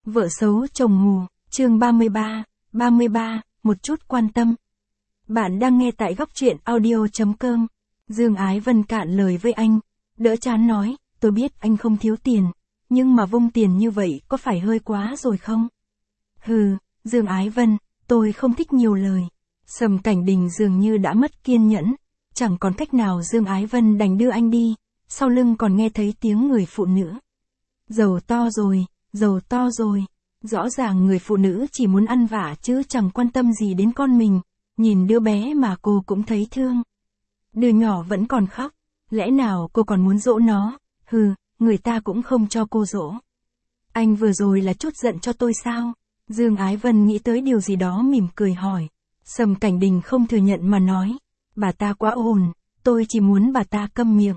Vợ xấu chồng mù, chương 33, một chút quan tâm. Bạn đang nghe tại góc truyện audio.com. Dương Ái Vân cạn lời với anh, đỡ chán nói, tôi biết anh không thiếu tiền, nhưng mà vung tiền như vậy có phải hơi quá rồi không? Hừ, Dương Ái Vân, tôi không thích nhiều lời. Sầm Cảnh Đình dường như đã mất kiên nhẫn, chẳng còn cách nào Dương Ái Vân đành đưa anh đi, sau lưng còn nghe thấy tiếng người phụ nữ. Giàu to rồi, rõ ràng người phụ nữ chỉ muốn ăn vạ chứ chẳng quan tâm gì đến con mình, nhìn đứa bé mà cô cũng thấy thương. Đứa nhỏ vẫn còn khóc, lẽ nào cô còn muốn dỗ nó, hừ, người ta cũng không cho cô dỗ. Anh vừa rồi là chút giận cho tôi sao? Dương Ái Vân nghĩ tới điều gì đó mỉm cười hỏi. Sầm Cảnh Đình không thừa nhận mà nói, bà ta quá ồn, tôi chỉ muốn bà ta câm miệng.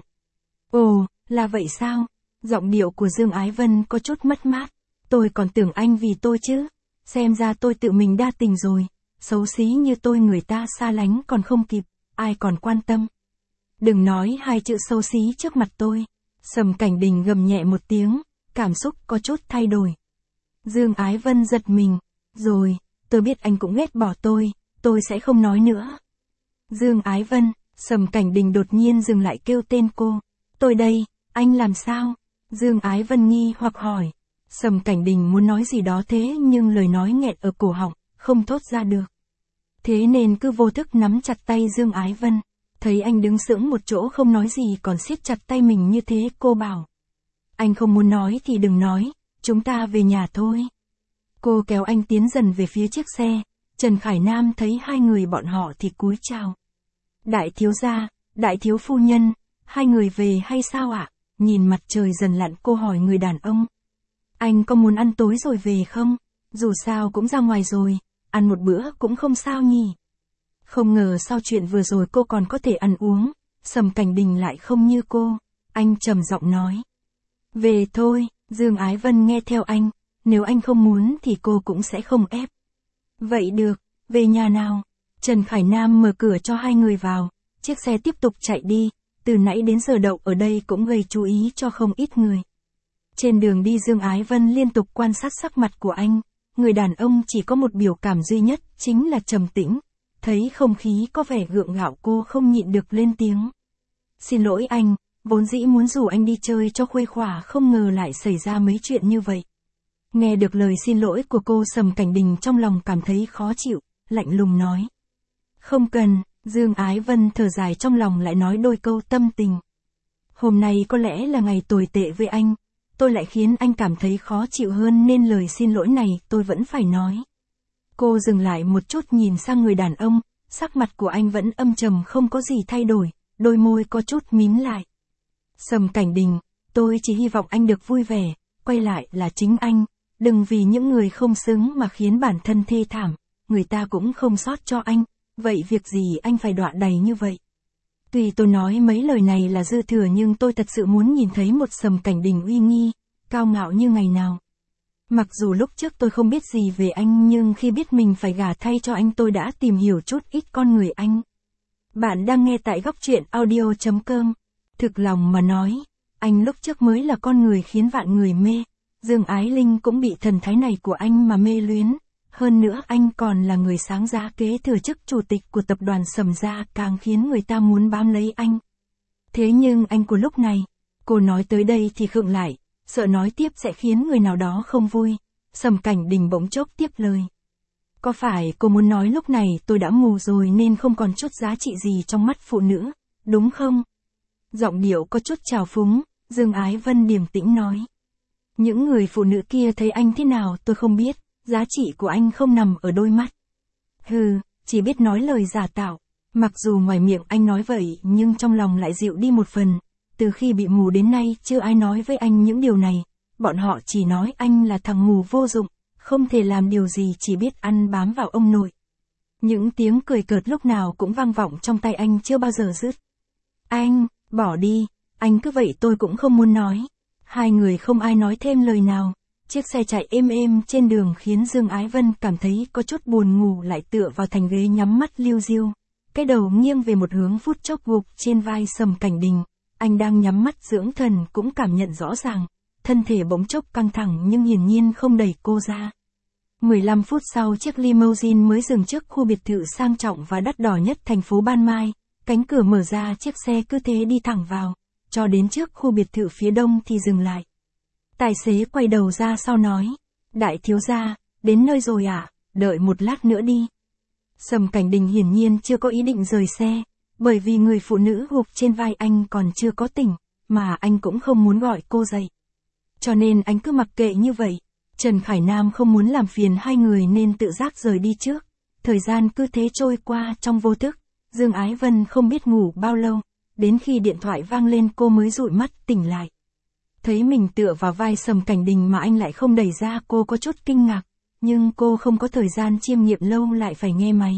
Ồ, là vậy sao? Giọng điệu của Dương Ái Vân có chút mất mát. Tôi còn tưởng anh vì tôi chứ. Xem ra tôi tự mình đa tình rồi. Xấu xí như tôi người ta xa lánh còn không kịp, ai còn quan tâm. Đừng nói hai chữ xấu xí trước mặt tôi. Sầm Cảnh Đình gầm nhẹ một tiếng, cảm xúc có chút thay đổi. Dương Ái Vân giật mình. Rồi, tôi biết anh cũng ghét bỏ tôi sẽ không nói nữa. Dương Ái Vân, Sầm Cảnh Đình đột nhiên dừng lại kêu tên cô. Tôi đây, anh làm sao? Dương Ái Vân nghi hoặc hỏi. Sầm Cảnh Đình muốn nói gì đó thế nhưng lời nói nghẹt ở cổ họng, không thốt ra được. Thế nên cứ vô thức nắm chặt tay Dương Ái Vân. Thấy anh đứng sững một chỗ không nói gì còn siết chặt tay mình như thế cô bảo. Anh không muốn nói thì đừng nói, chúng ta về nhà thôi. Cô kéo anh tiến dần về phía chiếc xe. Trần Khải Nam thấy hai người bọn họ thì cúi chào. Đại thiếu gia, đại thiếu phu nhân, hai người về hay sao ạ? Nhìn mặt trời dần lặn cô hỏi người đàn ông. Anh có muốn ăn tối rồi về không? Dù sao cũng ra ngoài rồi, ăn một bữa cũng không sao nhỉ. Không ngờ sau chuyện vừa rồi cô còn có thể ăn uống, Sầm Cảnh Đình lại không như cô. Anh trầm giọng nói. Về thôi, Dương Ái Vân nghe theo anh, nếu anh không muốn thì cô cũng sẽ không ép. Vậy được, về nhà nào? Trần Khải Nam mở cửa cho hai người vào, chiếc xe tiếp tục chạy đi, từ nãy đến giờ đậu ở đây cũng gây chú ý cho không ít người. Trên đường đi Dương Ái Vân liên tục quan sát sắc mặt của anh, người đàn ông chỉ có một biểu cảm duy nhất, chính là trầm tĩnh. Thấy không khí có vẻ gượng gạo cô không nhịn được lên tiếng. Xin lỗi anh, vốn dĩ muốn rủ anh đi chơi cho khuây khỏa không ngờ lại xảy ra mấy chuyện như vậy. Nghe được lời xin lỗi của cô Sầm Cảnh Đình trong lòng cảm thấy khó chịu, lạnh lùng nói. Không cần, Dương Ái Vân thở dài trong lòng lại nói đôi câu tâm tình. Hôm nay có lẽ là ngày tồi tệ với anh, tôi lại khiến anh cảm thấy khó chịu hơn nên lời xin lỗi này tôi vẫn phải nói. Cô dừng lại một chút nhìn sang người đàn ông, sắc mặt của anh vẫn âm trầm không có gì thay đổi, đôi môi có chút mím lại. Sầm Cảnh Đình, tôi chỉ hy vọng anh được vui vẻ, quay lại là chính anh. Đừng vì những người không xứng mà khiến bản thân thê thảm, người ta cũng không sót cho anh, vậy việc gì anh phải đọa đầy như vậy? Tuy tôi nói mấy lời này là dư thừa nhưng tôi thật sự muốn nhìn thấy một Sầm Cảnh Đình uy nghi, cao ngạo như ngày nào. Mặc dù lúc trước tôi không biết gì về anh nhưng khi biết mình phải gả thay cho anh tôi đã tìm hiểu chút ít con người anh. Bạn đang nghe tại góc truyện audio.com. Thực lòng mà nói, anh lúc trước mới là con người khiến vạn người mê. Dương Ái Linh cũng bị thần thái này của anh mà mê luyến, hơn nữa anh còn là người sáng giá kế thừa chức chủ tịch của tập đoàn Sầm gia càng khiến người ta muốn bám lấy anh. Thế nhưng anh của lúc này, cô nói tới đây thì khựng lại, sợ nói tiếp sẽ khiến người nào đó không vui. Sầm Cảnh Đình bỗng chốc tiếp lời. Có phải cô muốn nói lúc này tôi đã mù rồi nên không còn chút giá trị gì trong mắt phụ nữ, đúng không? Giọng điệu có chút trào phúng, Dương Ái Vân điềm tĩnh nói. Những người phụ nữ kia thấy anh thế nào tôi không biết, giá trị của anh không nằm ở đôi mắt. Hừ, chỉ biết nói lời giả tạo. Mặc dù ngoài miệng anh nói vậy nhưng trong lòng lại dịu đi một phần. Từ khi bị mù đến nay chưa ai nói với anh những điều này. Bọn họ chỉ nói anh là thằng mù vô dụng, không thể làm điều gì chỉ biết ăn bám vào ông nội. Những tiếng cười cợt lúc nào cũng vang vọng trong tai anh chưa bao giờ dứt. Anh, bỏ đi, anh cứ vậy tôi cũng không muốn nói. Hai người không ai nói thêm lời nào. Chiếc xe chạy êm êm trên đường khiến Dương Ái Vân cảm thấy có chút buồn ngủ lại tựa vào thành ghế nhắm mắt liu riu. Cái đầu nghiêng về một hướng phút chốc gục trên vai Sầm Cảnh Đình. Anh đang nhắm mắt dưỡng thần cũng cảm nhận rõ ràng. thân thể bỗng chốc căng thẳng nhưng hiển nhiên không đẩy cô ra. 15 phút sau chiếc limousine mới dừng trước khu biệt thự sang trọng và đắt đỏ nhất thành phố Ban Mai, cánh cửa mở ra chiếc xe cứ thế đi thẳng vào, cho đến trước khu biệt thự phía đông thì dừng lại. Tài xế quay đầu ra sau nói, đại thiếu gia, đến nơi rồi ạ, đợi một lát nữa đi. Sầm Cảnh Đình hiển nhiên chưa có ý định rời xe, bởi vì người phụ nữ gục trên vai anh còn chưa có tỉnh, mà anh cũng không muốn gọi cô dậy. Cho nên anh cứ mặc kệ như vậy. Trần Khải Nam không muốn làm phiền hai người nên tự giác rời đi trước. Thời gian cứ thế trôi qua trong vô thức. Dương Ái Vân không biết ngủ bao lâu, đến khi điện thoại vang lên cô mới dụi mắt tỉnh lại. Thấy mình tựa vào vai Sầm Cảnh Đình mà anh lại không đẩy ra, cô có chút kinh ngạc, nhưng cô không có thời gian chiêm nghiệm lâu lại phải nghe máy.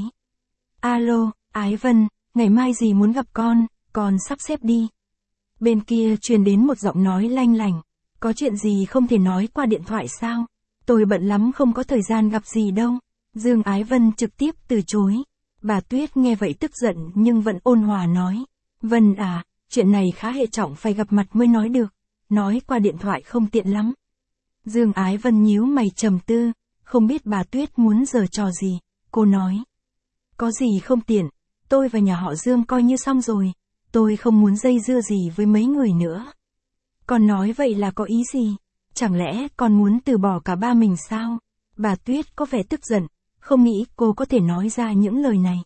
Alo, Ái Vân, ngày mai dì muốn gặp con sắp xếp đi. Bên kia truyền đến một giọng nói lanh lảnh, có chuyện gì không thể nói qua điện thoại sao? Tôi bận lắm không có thời gian gặp dì đâu. Dương Ái Vân trực tiếp từ chối. Bà Tuyết nghe vậy tức giận nhưng vẫn ôn hòa nói. Vân à, chuyện này khá hệ trọng phải gặp mặt mới nói được. Nói qua điện thoại không tiện lắm. Dương Ái Vân nhíu mày trầm tư, không biết bà Tuyết muốn giở trò gì. Cô nói. Có gì không tiện, tôi và nhà họ Dương coi như xong rồi. Tôi không muốn dây dưa gì với mấy người nữa. Con nói vậy là có ý gì? Chẳng lẽ con muốn từ bỏ cả ba mình sao? Bà Tuyết có vẻ tức giận, không nghĩ cô có thể nói ra những lời này.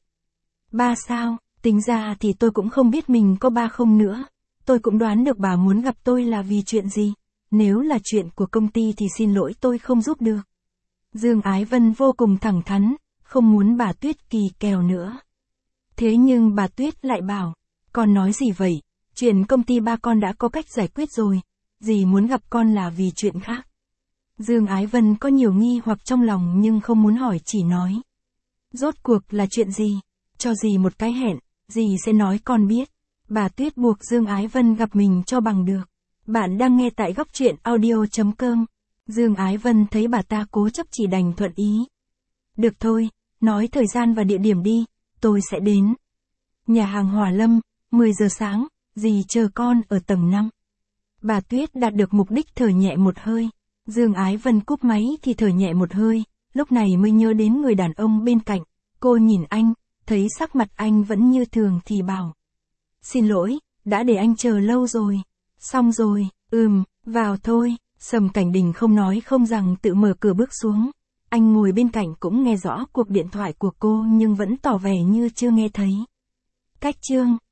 Ba sao? Tính ra thì tôi cũng không biết mình có ba không nữa. Tôi cũng đoán được bà muốn gặp tôi là vì chuyện gì. Nếu là chuyện của công ty thì xin lỗi tôi không giúp được. Dương Ái Vân vô cùng thẳng thắn, không muốn bà Tuyết kỳ kèo nữa. Thế nhưng bà Tuyết lại bảo, con nói gì vậy? Chuyện công ty ba con đã có cách giải quyết rồi. Dì muốn gặp con là vì chuyện khác. Dương Ái Vân có nhiều nghi hoặc trong lòng nhưng không muốn hỏi, chỉ nói. Rốt cuộc là chuyện gì? Cho dì một cái hẹn, dì sẽ nói con biết. Bà Tuyết buộc Dương Ái Vân gặp mình cho bằng được. Bạn đang nghe tại Góc Truyện Audio.com. Dương Ái Vân thấy bà ta cố chấp chỉ đành thuận ý. Được thôi, nói thời gian và địa điểm đi, tôi sẽ đến. Nhà hàng Hòa Lâm, 10 giờ sáng, dì chờ con ở tầng 5. Bà Tuyết đạt được mục đích thở nhẹ một hơi. Dương Ái Vân cúp máy thì thở nhẹ một hơi, lúc này mới nhớ đến người đàn ông bên cạnh. Cô nhìn anh, thấy sắc mặt anh vẫn như thường thì bảo. Xin lỗi, đã để anh chờ lâu rồi. Xong rồi, vào thôi. Sầm Cảnh Đình không nói không rằng tự mở cửa bước xuống. Anh ngồi bên cạnh cũng nghe rõ cuộc điện thoại của cô nhưng vẫn tỏ vẻ như chưa nghe thấy. Cách chương